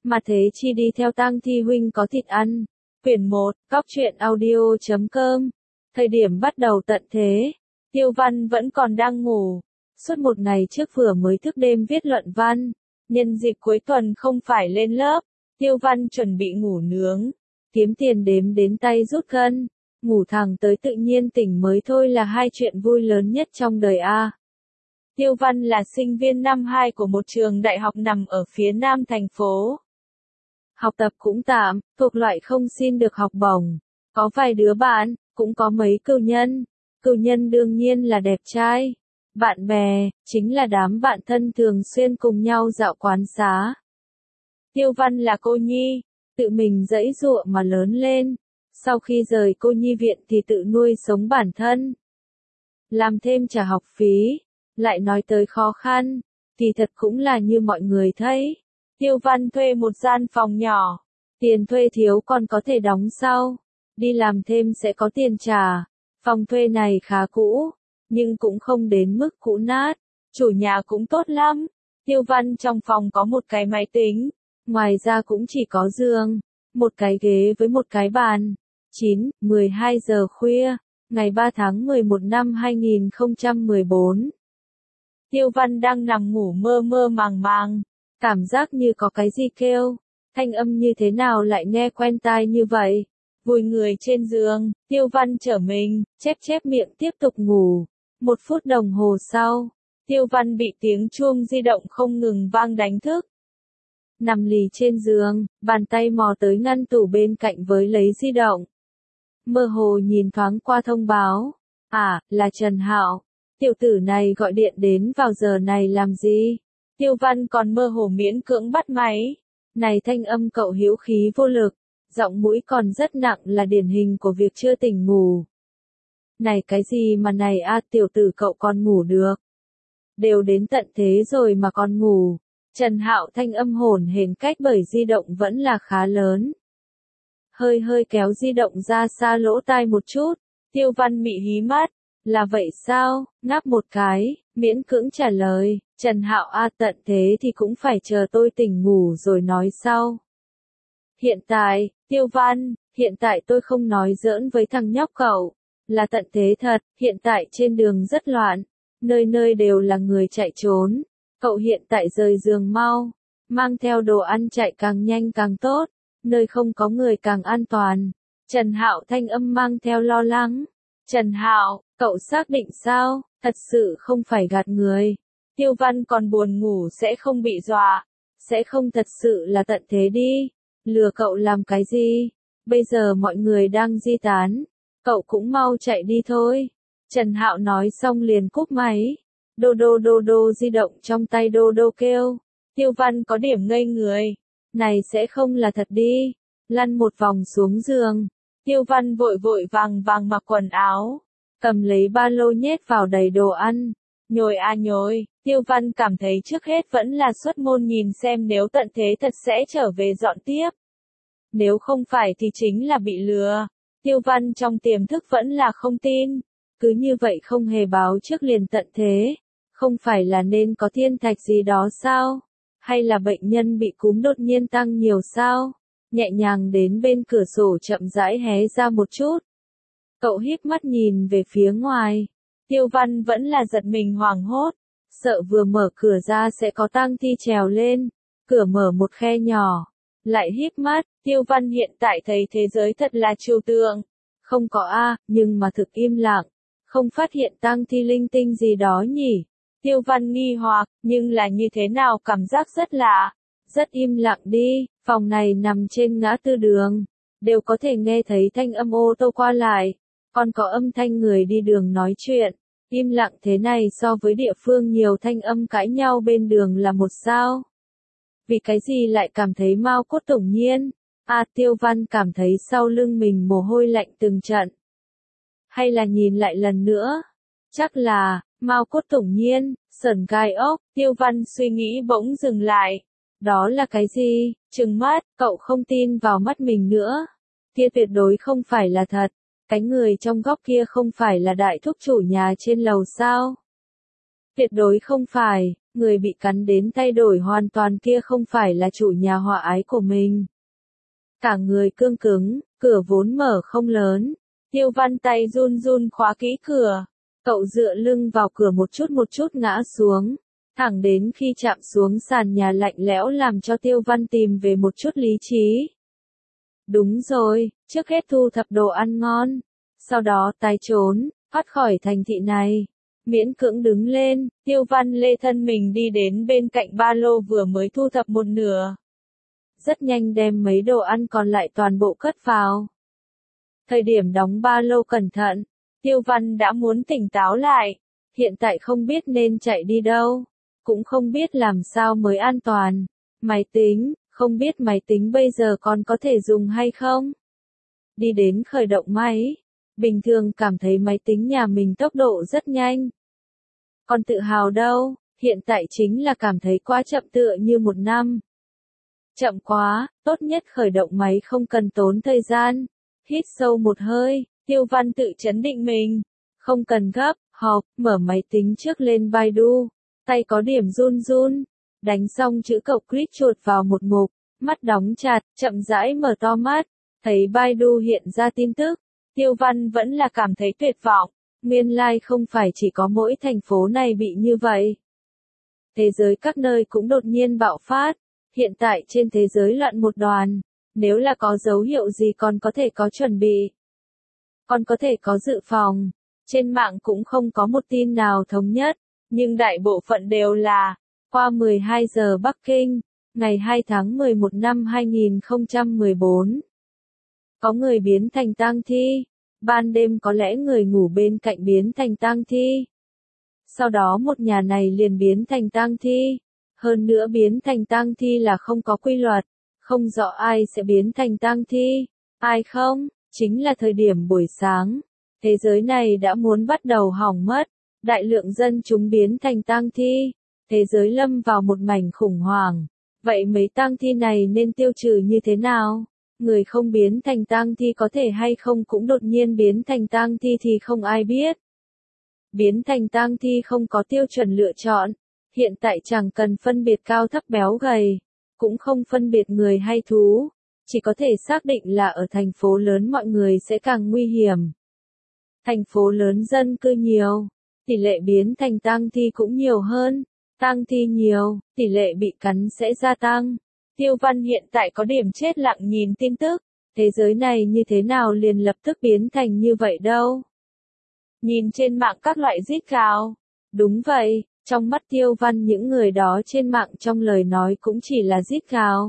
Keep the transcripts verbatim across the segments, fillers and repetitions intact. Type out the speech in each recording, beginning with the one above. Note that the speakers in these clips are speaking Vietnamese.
mà thế chi đi theo tang thi huynh có thịt ăn. Quyển một, Cóc truyện audio chấm com. Thời điểm bắt đầu tận thế, Tiêu Văn vẫn còn đang ngủ. Suốt một ngày trước vừa mới thức đêm viết luận văn. Nhân dịp cuối tuần không phải lên lớp, Tiêu Văn chuẩn bị ngủ nướng. Kiếm tiền đếm đến tay rút gân. Ngủ thẳng tới tự nhiên tỉnh mới thôi là hai chuyện vui lớn nhất trong đời a. Tiêu Văn là sinh viên năm hai của một trường đại học nằm ở phía nam thành phố. Học tập cũng tạm, thuộc loại không xin được học bổng. Có vài đứa bạn, cũng có mấy cừu nhân. Cừu nhân đương nhiên là đẹp trai. Bạn bè, chính là đám bạn thân thường xuyên cùng nhau dạo quán xá. Tiêu Văn là cô nhi, tự mình giãy giụa mà lớn lên. Sau khi rời cô nhi viện thì tự nuôi sống bản thân. Làm thêm trả học phí, lại nói tới khó khăn, thì thật cũng là như mọi người thấy. Tiêu Văn thuê một gian phòng nhỏ, tiền thuê thiếu còn có thể đóng sau, đi làm thêm sẽ có tiền trả. Phòng thuê này khá cũ, nhưng cũng không đến mức cũ nát, chủ nhà cũng tốt lắm. Tiêu Văn trong phòng có một cái máy tính, ngoài ra cũng chỉ có giường, một cái ghế với một cái bàn. chín, mười hai giờ khuya, ngày ba tháng mười một năm hai nghìn không trăm mười bốn. Tiêu Văn đang nằm ngủ mơ mơ màng màng, cảm giác như có cái gì kêu, thanh âm như thế nào lại nghe quen tai như vậy. Vùi người trên giường, Tiêu Văn trở mình, chép chép miệng tiếp tục ngủ. Một phút đồng hồ sau, Tiêu Văn bị tiếng chuông di động không ngừng vang đánh thức. Nằm lì trên giường, bàn tay mò tới ngăn tủ bên cạnh với lấy di động. Mơ hồ nhìn thoáng qua thông báo. À, là Trần Hạo. Tiểu tử này gọi điện đến vào giờ này làm gì? Tiêu Văn còn mơ hồ miễn cưỡng bắt máy. Này thanh âm cậu hữu khí vô lực, giọng mũi còn rất nặng là điển hình của việc chưa tỉnh ngủ. Này cái gì mà này a, tiểu tử cậu còn ngủ được. Đều đến tận thế rồi mà còn ngủ. Trần Hạo thanh âm hổn hển cách bởi di động vẫn là khá lớn. Hơi hơi kéo di động ra xa lỗ tai một chút, Tiêu Văn mị hí mắt. Là vậy sao? Ngáp một cái, miễn cưỡng trả lời. Trần Hạo a, tận thế thì cũng phải chờ tôi tỉnh ngủ rồi nói sau. Hiện tại, Tiêu Văn, hiện tại tôi không nói giỡn với thằng nhóc cậu. Là tận thế thật, hiện tại trên đường rất loạn. Nơi nơi đều là người chạy trốn. Cậu hiện tại rời giường mau. Mang theo đồ ăn chạy càng nhanh càng tốt. Nơi không có người càng an toàn. Trần Hạo thanh âm mang theo lo lắng. Trần Hạo, cậu xác định sao? Thật sự không phải gạt người. Tiêu Văn còn buồn ngủ sẽ không bị dọa. Sẽ không thật sự là tận thế đi. Lừa cậu làm cái gì? Bây giờ mọi người đang di tán. Cậu cũng mau chạy đi thôi. Trần Hạo nói xong liền cúp máy. Đô đô đô đô di động trong tay đô đô kêu. Tiêu Văn có điểm ngây người. Này sẽ không là thật đi. Lăn một vòng xuống giường. Tiêu Văn vội vội vàng vàng mặc quần áo. Cầm lấy ba lô nhét vào đầy đồ ăn. Nhồi a nhồi, Tiêu Văn cảm thấy trước hết vẫn là xuất môn nhìn xem nếu tận thế thật sẽ trở về dọn tiếp. Nếu không phải thì chính là bị lừa. Tiêu Văn trong tiềm thức vẫn là không tin. Cứ như vậy không hề báo trước liền tận thế. Không phải là nên có thiên thạch gì đó sao? Hay là bệnh nhân bị cúm đột nhiên tăng nhiều sao? Nhẹ nhàng đến bên cửa sổ chậm rãi hé ra một chút. Cậu híp mắt nhìn về phía ngoài. Tiêu Văn vẫn là giật mình hoảng hốt. Sợ vừa mở cửa ra sẽ có tang thi trèo lên. Cửa mở một khe nhỏ. Lại híp mắt, Tiêu Văn hiện tại thấy thế giới thật là trừu tượng. Không có a, nhưng mà thực im lặng. Không phát hiện tang thi linh tinh gì đó nhỉ. Tiêu Văn nghi hoặc, nhưng là như thế nào cảm giác rất lạ. Rất im lặng đi, phòng này nằm trên ngã tư đường. Đều có thể nghe thấy thanh âm ô tô qua lại. Còn có âm thanh người đi đường nói chuyện. Im lặng thế này so với địa phương nhiều thanh âm cãi nhau bên đường là một sao. Vì cái gì lại cảm thấy mao cốt tủng nhiên? À, Tiêu Văn cảm thấy sau lưng mình mồ hôi lạnh từng trận. Hay là nhìn lại lần nữa? Chắc là, mao cốt tủng nhiên, sởn gai ốc. Tiêu Văn suy nghĩ bỗng dừng lại. Đó là cái gì? Trừng mắt, cậu không tin vào mắt mình nữa. Kia tuyệt đối không phải là thật. Cái người trong góc kia không phải là đại thúc chủ nhà trên lầu sao? Tuyệt đối không phải. người bị cắn đến thay đổi hoàn toàn kia không phải là chủ nhà hòa ái của mình. Cả người cương cứng, cửa vốn mở không lớn. Tiêu Văn tay run run khóa kỹ cửa. Cậu dựa lưng vào cửa một chút một chút ngã xuống. Thẳng đến khi chạm xuống sàn nhà lạnh lẽo làm cho Tiêu Văn tìm về một chút lý trí. Đúng rồi, trước hết thu thập đồ ăn ngon. Sau đó tái trốn, thoát khỏi thành thị này. Miễn cưỡng đứng lên, Tiêu Văn lê thân mình đi đến bên cạnh ba lô vừa mới thu thập một nửa. Rất nhanh đem mấy đồ ăn còn lại toàn bộ cất vào. Thời điểm đóng ba lô cẩn thận, Tiêu Văn đã muốn tỉnh táo lại. Hiện tại không biết nên chạy đi đâu, cũng không biết làm sao mới an toàn. Máy tính, không biết máy tính bây giờ còn có thể dùng hay không? Đi đến khởi động máy. Bình thường cảm thấy máy tính nhà mình tốc độ rất nhanh. Còn tự hào đâu, hiện tại chính là cảm thấy quá chậm tựa như một năm. Chậm quá, tốt nhất khởi động máy không cần tốn thời gian. Hít sâu một hơi, Tiêu Văn tự chấn định mình. Không cần gấp, họp, mở máy tính trước lên Baidu. Tay có điểm run run. Đánh xong chữ cộc click chuột vào một mục, mắt đóng chặt, chậm rãi mở to mắt. Thấy Baidu hiện ra tin tức. Tiêu Văn vẫn là cảm thấy tuyệt vọng. Nguyên lai like không phải chỉ có mỗi thành phố này bị như vậy. Thế giới các nơi cũng đột nhiên bạo phát. Hiện tại trên thế giới loạn một đoàn. Nếu là có dấu hiệu gì còn có thể có chuẩn bị. Còn có thể có dự phòng. Trên mạng cũng không có một tin nào thống nhất. Nhưng đại bộ phận đều là. Qua mười hai giờ Bắc Kinh. Ngày hai tháng mười một năm hai nghìn không trăm mười bốn. Có người biến thành tang thi. Ban đêm có lẽ người ngủ bên cạnh biến thành tang thi. Sau đó một nhà này liền biến thành tang thi. Hơn nữa biến thành tang thi là không có quy luật. Không rõ ai sẽ biến thành tang thi. Ai không, chính là thời điểm buổi sáng. Thế giới này đã muốn bắt đầu hỏng mất. Đại lượng dân chúng biến thành tang thi. Thế giới lâm vào một mảnh khủng hoảng. Vậy mấy tang thi này nên tiêu trừ như thế nào? Người không biến thành tang thi có thể hay không cũng đột nhiên biến thành tang thi thì không ai biết. Biến thành tang thi không có tiêu chuẩn lựa chọn. Hiện tại chẳng cần phân biệt cao thấp béo gầy. Cũng không phân biệt người hay thú. Chỉ có thể xác định là ở thành phố lớn mọi người sẽ càng nguy hiểm. Thành phố lớn dân cư nhiều. Tỷ lệ biến thành tang thi cũng nhiều hơn. Tang thi nhiều, tỷ lệ bị cắn sẽ gia tăng. Tiêu Văn hiện tại có điểm chết lặng nhìn tin tức. Thế giới này như thế nào liền lập tức biến thành như vậy đâu. Nhìn trên mạng các loại rít gào. Đúng vậy, trong mắt Tiêu Văn những người đó trên mạng trong lời nói cũng chỉ là rít gào.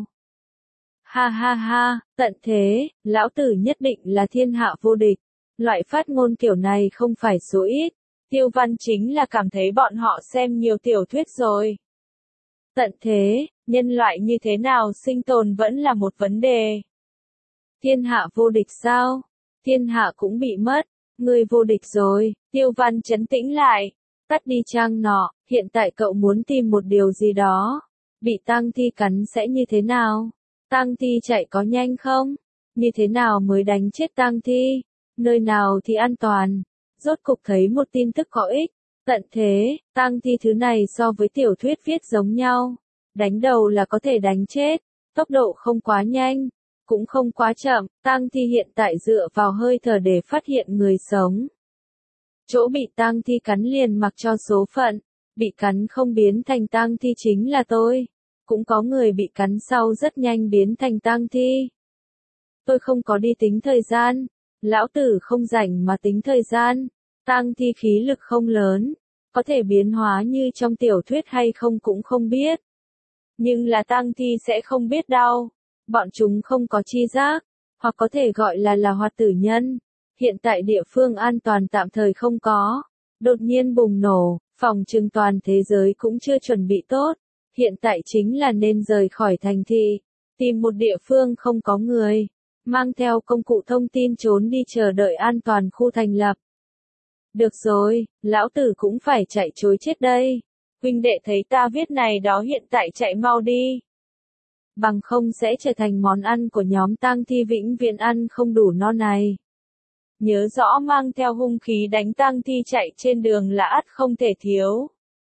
Ha ha ha, tận thế, lão tử nhất định là thiên hạ vô địch. Loại phát ngôn kiểu này không phải số ít. Tiêu Văn chính là cảm thấy bọn họ xem nhiều tiểu thuyết rồi. Tận thế, nhân loại như thế nào sinh tồn vẫn là một vấn đề. Thiên hạ vô địch sao? Thiên hạ cũng bị mất. Người vô địch rồi. Tiêu Văn trấn tĩnh lại. Tắt đi trang nọ. Hiện tại cậu muốn tìm một điều gì đó. Bị tang thi cắn sẽ như thế nào? Tang thi chạy có nhanh không? Như thế nào mới đánh chết tang thi? Nơi nào thì an toàn? Rốt cục thấy một tin tức có ích. Tận thế, tang thi thứ này so với tiểu thuyết viết giống nhau. Đánh đầu là có thể đánh chết. Tốc độ không quá nhanh. Cũng không quá chậm. Tang thi hiện tại dựa vào hơi thở để phát hiện người sống. Chỗ bị tang thi cắn liền mặc cho số phận. Bị cắn không biến thành tang thi chính là tôi. Cũng có người bị cắn sau rất nhanh biến thành tang thi. Tôi không có đi tính thời gian. Lão tử không rảnh mà tính thời gian. Tang thi khí lực không lớn. Có thể biến hóa như trong tiểu thuyết hay không cũng không biết. Nhưng là tang thi sẽ không biết đâu. Bọn chúng không có tri giác. Hoặc có thể gọi là là hoạt tử nhân. Hiện tại địa phương an toàn tạm thời không có. Đột nhiên bùng nổ. Phòng trừng toàn thế giới cũng chưa chuẩn bị tốt. Hiện tại chính là nên rời khỏi thành thị. Tìm một địa phương không có người. Mang theo công cụ thông tin trốn đi chờ đợi an toàn khu thành lập. Được rồi, lão tử cũng phải chạy trối chết đây. Huynh đệ thấy ta viết này đó hiện tại chạy mau đi. Bằng không sẽ trở thành món ăn của nhóm tang thi vĩnh viễn ăn không đủ no này. Nhớ rõ mang theo hung khí đánh tang thi chạy trên đường là ắt không thể thiếu.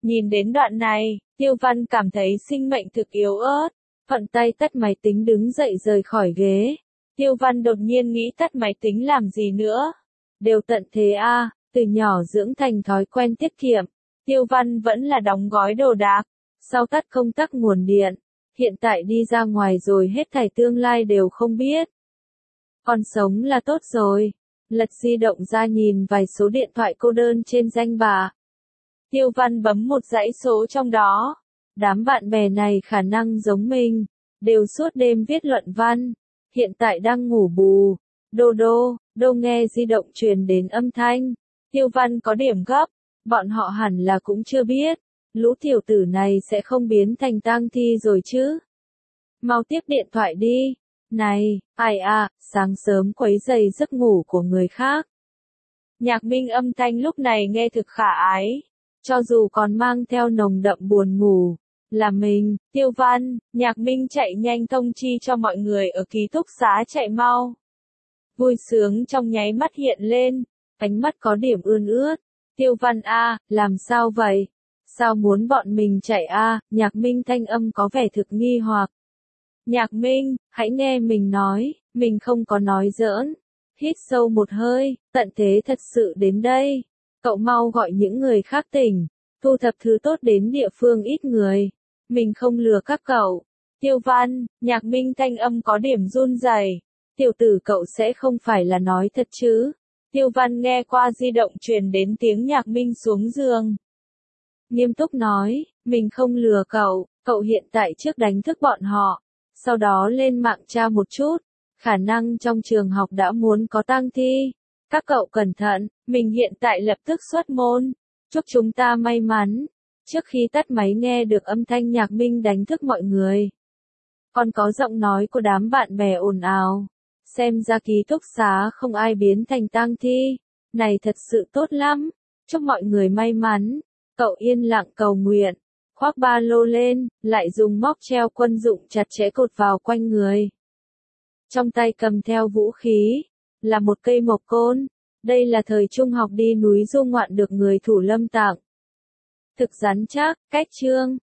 Nhìn đến đoạn này, Tiêu Văn cảm thấy sinh mệnh thực yếu ớt, thuận tay tắt máy tính đứng dậy rời khỏi ghế. Tiêu Văn đột nhiên nghĩ tắt máy tính làm gì nữa. Đều tận thế a, à, từ nhỏ dưỡng thành thói quen tiết kiệm. Tiêu Văn vẫn là đóng gói đồ đạc, sau tắt công tắc nguồn điện. Hiện tại đi ra ngoài rồi hết thảy tương lai đều không biết. Còn sống là tốt rồi. Lật di động ra nhìn vài số điện thoại cô đơn trên danh bạ. Tiêu Văn bấm một dãy số trong đó. Đám bạn bè này khả năng giống mình, đều suốt đêm viết luận văn. Hiện tại đang ngủ bù. Đô đô, đô nghe di động truyền đến âm thanh. Tiêu Văn có điểm gấp, bọn họ hẳn là cũng chưa biết. Lũ tiểu tử này sẽ không biến thành tang thi rồi chứ. Mau tiếp điện thoại đi. Này, ai à, sáng sớm quấy rầy giấc ngủ của người khác. Nhạc Minh âm thanh lúc này nghe thực khả ái. Cho dù còn mang theo nồng đậm buồn ngủ. Là mình, Tiêu Văn, Nhạc Minh chạy nhanh thông chi cho mọi người ở ký túc xá chạy mau. Vui sướng trong nháy mắt hiện lên, ánh mắt có điểm ươn ướt. Tiêu Văn a, à, làm sao vậy? Sao muốn bọn mình chạy a? À? Nhạc Minh thanh âm có vẻ thực nghi hoặc. Nhạc Minh, hãy nghe mình nói, mình không có nói giỡn. Hít sâu một hơi, tận thế thật sự đến đây. Cậu mau gọi những người khác tỉnh, thu thập thứ tốt đến địa phương ít người. Mình không lừa các cậu. Tiêu Văn, Nhạc Minh thanh âm có điểm run rẩy. Tiểu tử cậu sẽ không phải là nói thật chứ? Tiêu Văn nghe qua di động truyền đến tiếng Nhạc Minh xuống giường. Nghiêm túc nói, mình không lừa cậu, cậu hiện tại trước đánh thức bọn họ. Sau đó lên mạng tra một chút, khả năng trong trường học đã muốn có tang thi. Các cậu cẩn thận, mình hiện tại lập tức xuất môn. Chúc chúng ta may mắn. Trước khi tắt máy nghe được âm thanh Nhạc Minh đánh thức mọi người. Còn có giọng nói của đám bạn bè ồn ào. Xem ra ký túc xá không ai biến thành tang thi. Này thật sự tốt lắm. Chúc mọi người may mắn. Cậu yên lặng cầu nguyện. Khoác ba lô lên, lại dùng móc treo quân dụng chặt chẽ cột vào quanh người. Trong tay cầm theo vũ khí. Là một cây mộc côn. Đây là thời trung học đi núi du ngoạn được người thủ lâm tặng. Thực rắn chắc, cách chương.